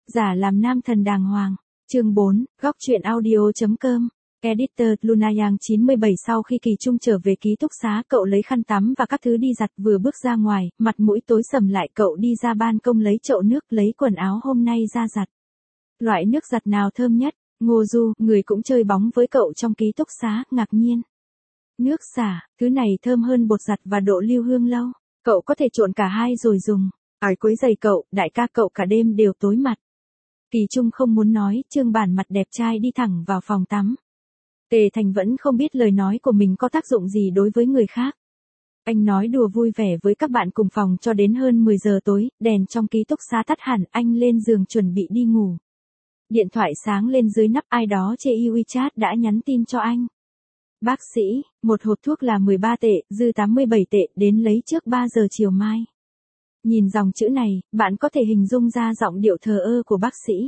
Giả làm nam thần đàng hoàng. Chương 4, góc truyện audio.com. Editor Luna Yang 97. Sau khi Kỳ Trung trở về ký túc xá, cậu lấy khăn tắm và các thứ đi giặt, vừa bước ra ngoài, mặt mũi tối sầm lại, cậu đi ra ban công lấy chậu nước, lấy quần áo hôm nay ra giặt. Loại nước giặt nào thơm nhất? Ngô Du, người cũng chơi bóng với cậu trong ký túc xá, ngạc nhiên. Nước xả, thứ này thơm hơn bột giặt và độ lưu hương lâu. Cậu có thể trộn cả hai rồi dùng. Ai quấy giày cậu, đại ca cậu cả đêm đều tối mặt. Kỳ Trung không muốn nói, trương bản mặt đẹp trai đi thẳng vào phòng tắm. Tề Thành vẫn không biết lời nói của mình có tác dụng gì đối với người khác. Anh nói đùa vui vẻ với các bạn cùng phòng cho đến hơn 10 giờ tối, đèn trong ký túc xá tắt hẳn, anh lên giường chuẩn bị đi ngủ. Điện thoại sáng lên, dưới nắp ai đó trên WeChat đã nhắn tin cho anh. Bác sĩ, một hộp thuốc là 13 tệ, dư 87 tệ, đến lấy trước 3 giờ chiều mai. Nhìn dòng chữ này, bạn có thể hình dung ra giọng điệu thờ ơ của bác sĩ.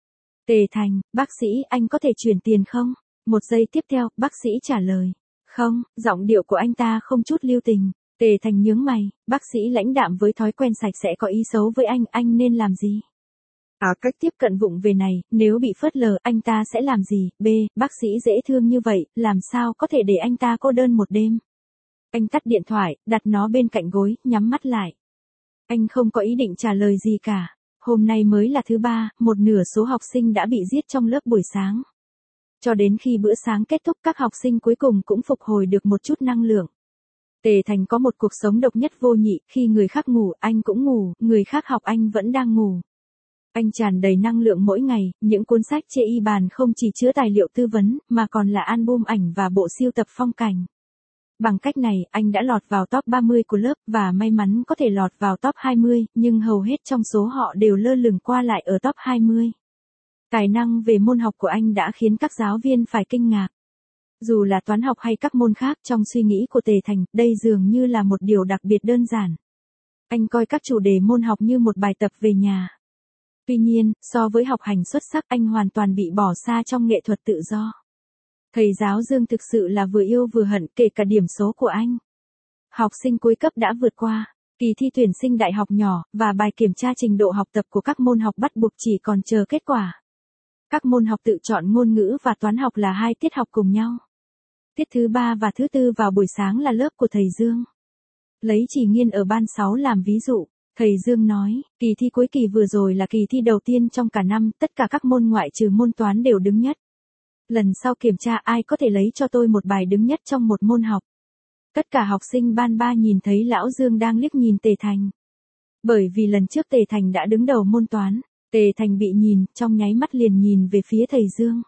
Tề Thành, bác sĩ, anh có thể chuyển tiền không? Một giây tiếp theo, bác sĩ trả lời. Không, giọng điệu của anh ta không chút lưu tình. Tề Thành nhướng mày, bác sĩ lãnh đạm với thói quen sạch sẽ có ý xấu với anh nên làm gì? Cách tiếp cận vụng về này, nếu bị phớt lờ, anh ta sẽ làm gì? B, bác sĩ dễ thương như vậy, làm sao có thể để anh ta cô đơn một đêm? Anh tắt điện thoại, đặt nó bên cạnh gối, nhắm mắt lại. Anh không có ý định trả lời gì cả. Hôm nay mới là thứ ba, một nửa số học sinh đã bị giết trong lớp buổi sáng. Cho đến khi bữa sáng kết thúc, các học sinh cuối cùng cũng phục hồi được một chút năng lượng. Tề Thành có một cuộc sống độc nhất vô nhị, khi người khác ngủ, anh cũng ngủ, người khác học anh vẫn đang ngủ. Anh tràn đầy năng lượng mỗi ngày, những cuốn sách trên y bàn không chỉ chứa tài liệu tư vấn, mà còn là album ảnh và bộ sưu tập phong cảnh. Bằng cách này, anh đã lọt vào top 30 của lớp, và may mắn có thể lọt vào top 20, nhưng hầu hết trong số họ đều lơ lửng qua lại ở top 20. Tài năng về môn học của anh đã khiến các giáo viên phải kinh ngạc. Dù là toán học hay các môn khác, trong suy nghĩ của Tề Thành, đây dường như là một điều đặc biệt đơn giản. Anh coi các chủ đề môn học như một bài tập về nhà. Tuy nhiên, so với học hành xuất sắc, anh hoàn toàn bị bỏ xa trong nghệ thuật tự do. Thầy giáo Dương thực sự là vừa yêu vừa hận, kể cả điểm số của anh. Học sinh cuối cấp đã vượt qua kỳ thi tuyển sinh đại học nhỏ, và bài kiểm tra trình độ học tập của các môn học bắt buộc chỉ còn chờ kết quả. Các môn học tự chọn ngôn ngữ và toán học là 2 tiết học cùng nhau. Tiết thứ 3 và thứ 4 vào buổi sáng là lớp của thầy Dương. Lấy Chỉ Nghiên ở ban 6 làm ví dụ, thầy Dương nói, kỳ thi cuối kỳ vừa rồi là kỳ thi đầu tiên trong cả năm, tất cả các môn ngoại trừ môn toán đều đứng nhất. Lần sau kiểm tra ai có thể lấy cho tôi một bài đứng nhất trong một môn học. Tất cả học sinh ban 3 nhìn thấy lão Dương đang liếc nhìn Tề Thành. Bởi vì lần trước Tề Thành đã đứng đầu môn toán, Tề Thành bị nhìn, trong nháy mắt liền nhìn về phía thầy Dương.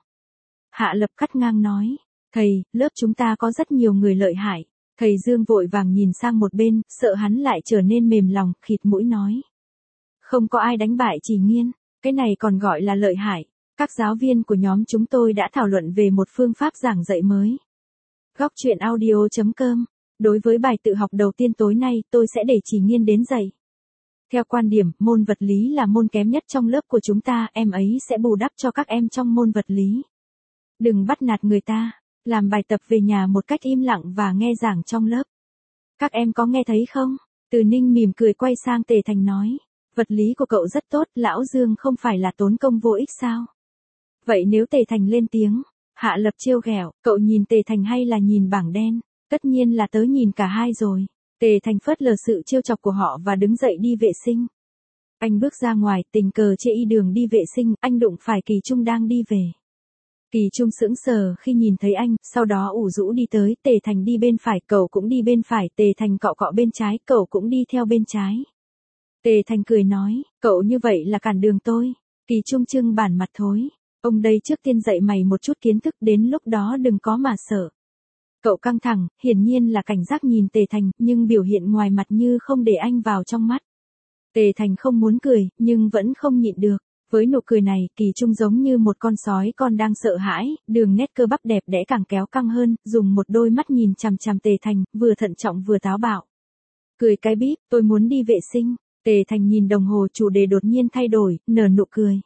Hạ Lập cắt ngang nói, thầy, lớp chúng ta có rất nhiều người lợi hại. Thầy Dương vội vàng nhìn sang một bên, sợ hắn lại trở nên mềm lòng, khịt mũi nói. Không có ai đánh bại Chỉ Nghiên, cái này còn gọi là lợi hại. Các giáo viên của nhóm chúng tôi đã thảo luận về một phương pháp giảng dạy mới. Góc truyện audio.com. Đối với bài tự học đầu tiên tối nay, tôi sẽ để Chỉ Nghiên đến dạy. Theo quan điểm, môn vật lý là môn kém nhất trong lớp của chúng ta, em ấy sẽ bù đắp cho các em trong môn vật lý. Đừng bắt nạt người ta, làm bài tập về nhà một cách im lặng và nghe giảng trong lớp. Các em có nghe thấy không? Từ Ninh mỉm cười quay sang Tề Thành nói, vật lý của cậu rất tốt, lão Dương không phải là tốn công vô ích sao? Vậy nếu Tề Thành lên tiếng, Hạ Lập trêu ghẹo, cậu nhìn Tề Thành hay là nhìn bảng đen? Tất nhiên là tớ nhìn cả hai rồi. Tề Thành phớt lờ sự trêu chọc của họ và đứng dậy đi vệ sinh. Anh bước ra ngoài, tình cờ trên y đường đi vệ sinh, anh đụng phải Kỳ Trung đang đi về. Kỳ Trung sững sờ khi nhìn thấy anh, sau đó ủ rũ đi tới, Tề Thành đi bên phải, cậu cũng đi bên phải, Tề Thành cọ cọ bên trái, cậu cũng đi theo bên trái. Tề Thành cười nói, cậu như vậy là cản đường tôi. Kỳ Trung trưng bản mặt thối. Ông đây trước tiên dạy mày một chút kiến thức, đến lúc đó đừng có mà sợ. Cậu căng thẳng, hiển nhiên là cảnh giác nhìn Tề Thành, nhưng biểu hiện ngoài mặt như không để anh vào trong mắt. Tề Thành không muốn cười, nhưng vẫn không nhịn được. Với nụ cười này, Kỳ Trung giống như một con sói con đang sợ hãi, đường nét cơ bắp đẹp đẽ càng kéo căng hơn, dùng một đôi mắt nhìn chằm chằm Tề Thành, vừa thận trọng vừa táo bạo. Cười cái bíp, tôi muốn đi vệ sinh. Tề Thành nhìn đồng hồ, chủ đề đột nhiên thay đổi, nở nụ cười.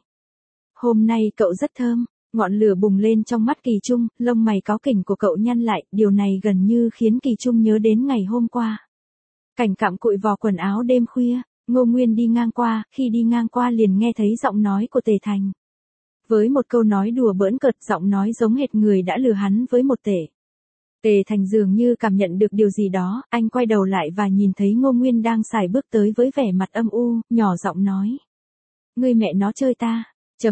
Hôm nay cậu rất thơm. Ngọn lửa bùng lên trong mắt Kỳ Trung, lông mày cáu kỉnh của cậu nhăn lại, điều này gần như khiến Kỳ Trung nhớ đến ngày hôm qua. Cảnh cặm cụi vò quần áo đêm khuya, Ngô Nguyên đi ngang qua, khi đi ngang qua liền nghe thấy giọng nói của Tề Thành. Với một câu nói đùa bỡn cợt, giọng nói giống hệt người đã lừa hắn với một tể. Tề Thành dường như cảm nhận được điều gì đó, anh quay đầu lại và nhìn thấy Ngô Nguyên đang sải bước tới với vẻ mặt âm u, nhỏ giọng nói. Ngươi mẹ nó chơi ta,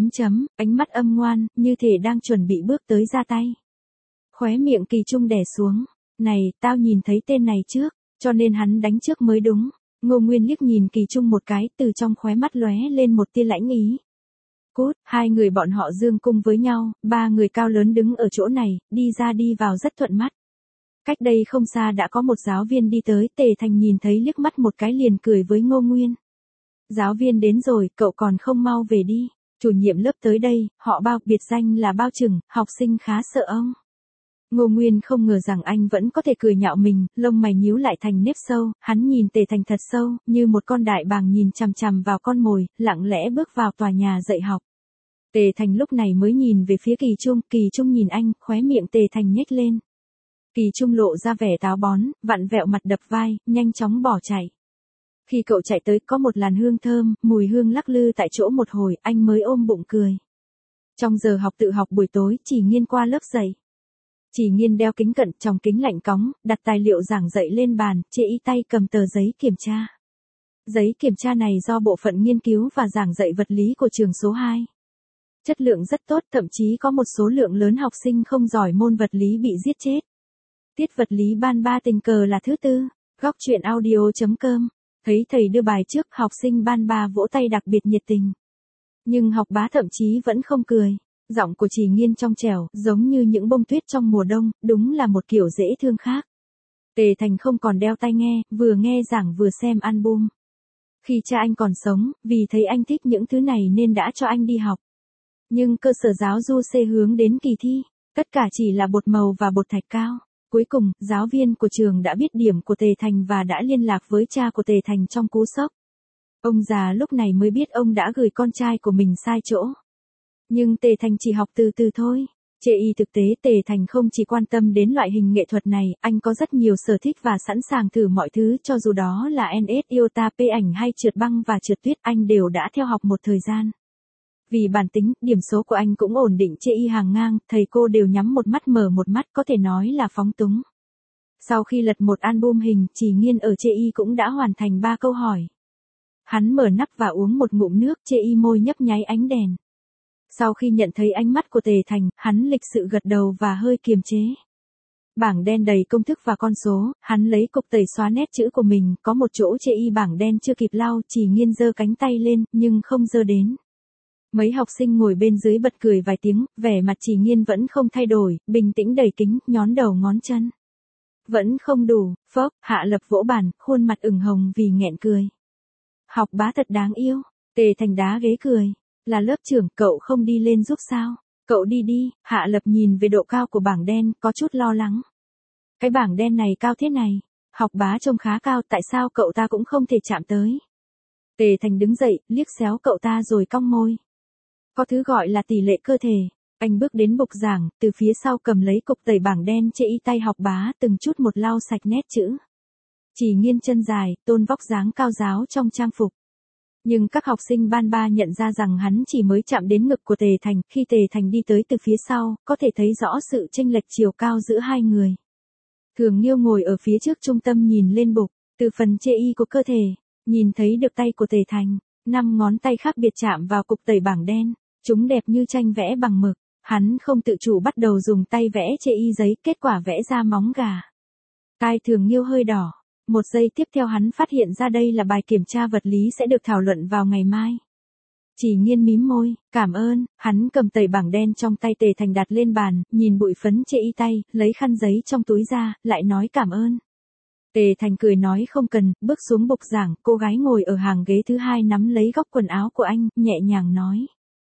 ánh mắt âm ngoan, như thể đang chuẩn bị bước tới ra tay. Khóe miệng Kỳ Trung đè xuống, này, tao nhìn thấy tên này trước, cho nên hắn đánh trước mới đúng. Ngô Nguyên liếc nhìn Kỳ Trung một cái, từ trong khóe mắt lóe lên một tia lãnh ý. Cút, hai người bọn họ dương cung với nhau, ba người cao lớn đứng ở chỗ này, đi ra đi vào rất thuận mắt. Cách đây không xa đã có một giáo viên đi tới, Tề Thành nhìn thấy liếc mắt một cái liền cười với Ngô Nguyên. Giáo viên đến rồi, cậu còn không mau về đi. Chủ nhiệm lớp tới đây, họ Bao, biệt danh là Bao Trừng, học sinh khá sợ ông. Ngô Nguyên không ngờ rằng anh vẫn có thể cười nhạo mình, lông mày nhíu lại thành nếp sâu, hắn nhìn Tề Thành thật sâu, như một con đại bàng nhìn chằm chằm vào con mồi, lặng lẽ bước vào tòa nhà dạy học. Tề Thành lúc này mới nhìn về phía Kỳ Trung nhìn anh, khóe miệng Tề Thành nhếch lên. Kỳ Trung lộ ra vẻ táo bón, vặn vẹo mặt đập vai, nhanh chóng bỏ chạy. Khi cậu chạy tới có một làn hương thơm, mùi hương lắc lư tại chỗ một hồi, anh mới ôm bụng cười. Trong giờ học tự học buổi tối, Chỉ Nghiên qua lớp dạy. Chỉ Nghiên đeo kính cận, trong kính lạnh cóng, đặt tài liệu giảng dạy lên bàn, chê y tay cầm tờ giấy kiểm tra. Giấy kiểm tra này do bộ phận nghiên cứu và giảng dạy vật lý của trường số 2. Chất lượng rất tốt, thậm chí có một số lượng lớn học sinh không giỏi môn vật lý bị giết chết. Tiết vật lý ban 3 tình cờ là thứ tư. Góc truyện audio.com. Thấy thầy đưa bài trước, học sinh ban 3 vỗ tay đặc biệt nhiệt tình. Nhưng học bá thậm chí vẫn không cười. Giọng của Chỉ Nghiên trong trẻo, giống như những bông tuyết trong mùa đông, đúng là một kiểu dễ thương khác. Tề Thành không còn đeo tai nghe, vừa nghe giảng vừa xem album. Khi cha anh còn sống, vì thấy anh thích những thứ này nên đã cho anh đi học. Nhưng cơ sở giáo du C hướng đến kỳ thi, tất cả chỉ là bột màu và bột thạch cao. Cuối cùng, giáo viên của trường đã biết điểm của Tề Thành và đã liên lạc với cha của Tề Thành trong cú sốc. Ông già lúc này mới biết ông đã gửi con trai của mình sai chỗ. Nhưng Tề Thành chỉ học từ từ thôi. Chê y thực tế Tề Thành không chỉ quan tâm đến loại hình nghệ thuật này, anh có rất nhiều sở thích và sẵn sàng thử mọi thứ, cho dù đó là NS Iota P ảnh hay trượt băng và trượt tuyết, anh đều đã theo học một thời gian. Vì bản tính, điểm số của anh cũng ổn định, chê y hàng ngang, thầy cô đều nhắm một mắt mở một mắt, có thể nói là phóng túng. Sau khi lật một album hình, Chỉ Nghiên ở chê y cũng đã hoàn thành 3 câu hỏi. Hắn mở nắp và uống một ngụm nước, chê y môi nhấp nháy ánh đèn. Sau khi nhận thấy ánh mắt của Tề Thành, hắn lịch sự gật đầu và hơi kiềm chế. Bảng đen đầy công thức và con số, hắn lấy cục tẩy xóa nét chữ của mình, có một chỗ chê y bảng đen chưa kịp lau, Chỉ Nghiên giơ cánh tay lên, nhưng không giơ đến. Mấy học sinh ngồi bên dưới bật cười vài tiếng, vẻ mặt Chỉ Nghiên vẫn không thay đổi, bình tĩnh đẩy kính, nhón đầu ngón chân. Vẫn không đủ, phốc, Hạ Lập vỗ bàn, khuôn mặt ửng hồng vì nghẹn cười. Học bá thật đáng yêu. Tề Thành đá ghế cười. Là lớp trưởng, cậu không đi lên giúp sao? Cậu đi đi. Hạ Lập nhìn về độ cao của bảng đen, có chút lo lắng. Cái bảng đen này cao thế này. Học bá trông khá cao, tại sao cậu ta cũng không thể chạm tới? Tề Thành đứng dậy, liếc xéo cậu ta rồi cong môi. Có thứ gọi là tỷ lệ cơ thể. Anh bước đến bục giảng, từ phía sau cầm lấy cục tẩy bảng đen, chê y tay học bá từng chút một lau sạch nét chữ. Chỉ Nghiên chân dài, tôn vóc dáng cao giáo trong trang phục. Nhưng các học sinh ban 3 nhận ra rằng hắn chỉ mới chạm đến ngực của Tề Thành, khi Tề Thành đi tới từ phía sau, có thể thấy rõ sự chênh lệch chiều cao giữa hai người. Thường Nghiêu ngồi ở phía trước trung tâm nhìn lên bục, từ phần chê y của cơ thể, nhìn thấy được tay của Tề Thành, 5 ngón tay khác biệt chạm vào cục tẩy bảng đen, chúng đẹp như tranh vẽ bằng mực, hắn không tự chủ bắt đầu dùng tay vẽ chê y giấy, kết quả vẽ ra móng gà. Tai Thường Nghiêu hơi đỏ. Một giây tiếp theo hắn phát hiện ra đây là bài kiểm tra vật lý sẽ được thảo luận vào ngày mai. Chỉ Nghiên mím môi, cảm ơn, hắn cầm tẩy bảng đen trong tay Tề Thành đặt lên bàn, nhìn bụi phấn chê y tay, lấy khăn giấy trong túi ra, lại nói cảm ơn. Tề Thành cười nói không cần, bước xuống bục giảng, cô gái ngồi ở hàng ghế thứ 2 nắm lấy góc quần áo của anh, nhẹ nhàng nói.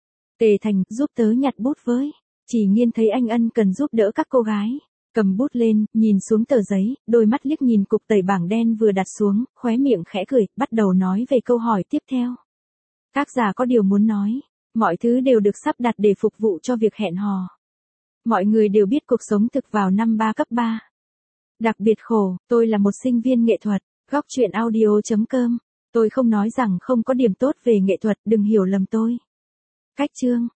Tề Thành, giúp tớ nhặt bút với. Chỉ Nghiên thấy anh ân cần giúp đỡ các cô gái. Cầm bút lên, nhìn xuống tờ giấy, đôi mắt liếc nhìn cục tẩy bảng đen vừa đặt xuống, khóe miệng khẽ cười, bắt đầu nói về câu hỏi tiếp theo. Tác giả có điều muốn nói, mọi thứ đều được sắp đặt để phục vụ cho việc hẹn hò. Mọi người đều biết cuộc sống thực vào năm 3 cấp 3. Đặc biệt khổ, tôi là một sinh viên nghệ thuật, góc truyện audio.com. Tôi không nói rằng không có điểm tốt về nghệ thuật, đừng hiểu lầm tôi. Cách chương